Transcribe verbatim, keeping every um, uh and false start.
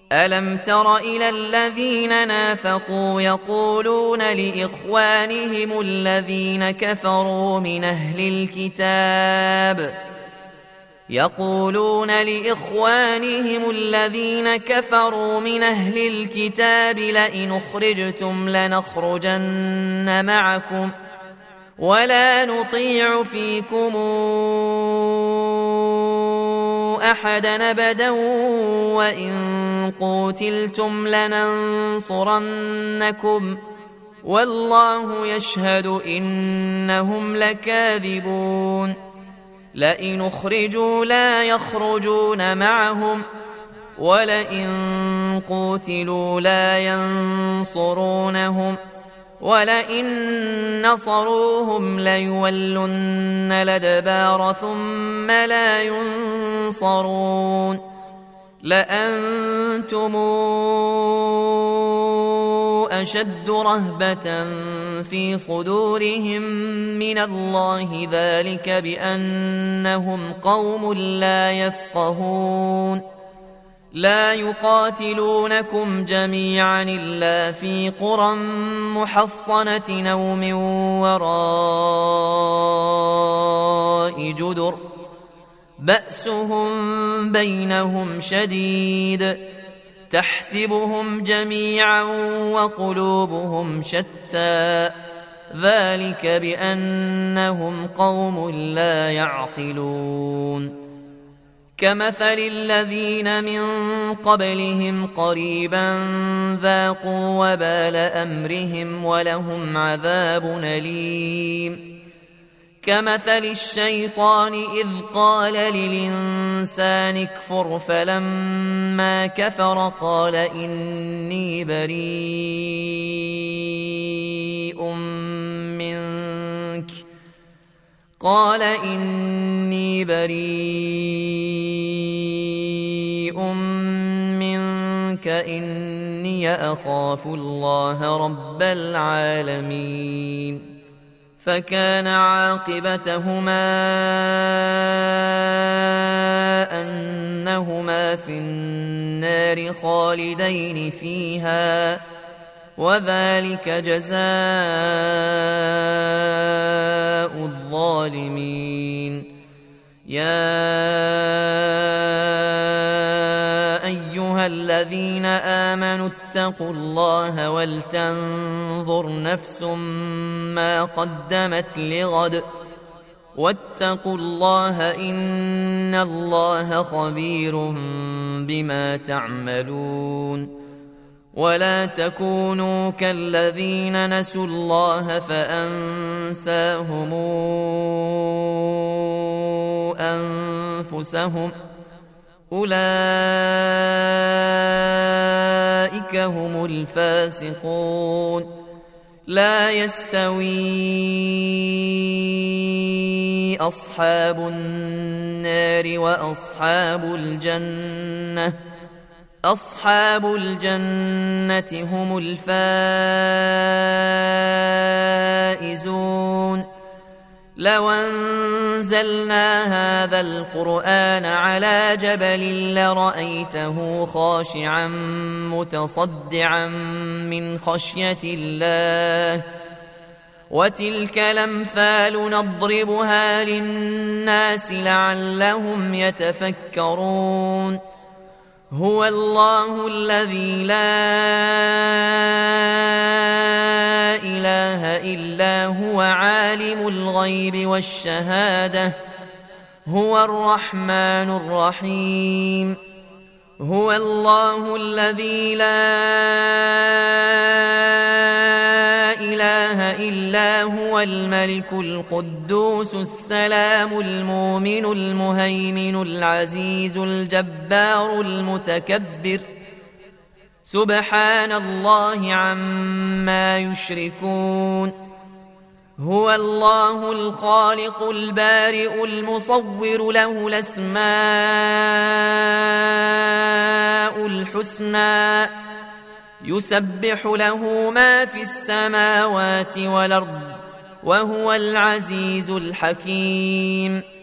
ألم تر إلى الذين نافقوا يقولون لإخوانهم الذين كفروا من أهل الكتاب يقولون لإخوانهم الذين كفروا من أهل الكتاب لئن أخرجتم لنخرجن معكم ولا نطيع فيكم أحدا أبدا وإن قوتلتم لننصرنكم والله يشهد إنهم لكاذبون لئن أخرجوا لا يخرجون معهم ولئن قوتلوا لا ينصرونهم ولئن نصروهم ليولن الأدبار ثم لا ينصرون لأنتم أشد رهبة في صدورهم من الله ذلك بأنهم قوم لا يفقهون لا يقاتلونكم جميعا إلا في قرى محصنة أو من وراء جدر بأسهم بينهم شديد تحسبهم جميعا وقلوبهم شتى ذلك بأنهم قوم لا يعقلون كمثل الذين من قبلهم قريبا ذاقوا وبال أمرهم ولهم عذاب أليم كمثل الشيطان إذ قال للإنسان اكفر فلما كفر قال إني بريء منك قال إني بريء منك إني أخاف الله رب العالمين فكان عاقبتهما أنهما في النار خالدين فيها وذلك جزاء الظالمين يا أيها الذين آمنوا اتقوا الله ولتنظر نفس ما قدمت لغد واتقوا الله إن الله خبير بما تعملون ولا تكونوا كالذين نسوا الله فأنساهم أنفسهم أولئك هم الفاسقون لا يستوي أصحاب النار وأصحاب الجنة أصحاب الجنة هم الفائزون لو أنزلنا هذا القرآن على جبل لرأيته خاشعا متصدعا من خشية الله وتلك الأمثال نضربها للناس لعلهم يتفكرون هو الله الذي لا إله إلا هو عالم الغيب والشهادة هو الرحمن الرحيم هو الله الذي لا إله إلا هو الملك القدوس السلام المؤمن المهيمن العزيز الجبار المتكبر سبحان الله عما يشركون هو الله الخالق البارئ المصور له الأسماء الحسنى يسبح له ما في السماوات والأرض وهو العزيز الحكيم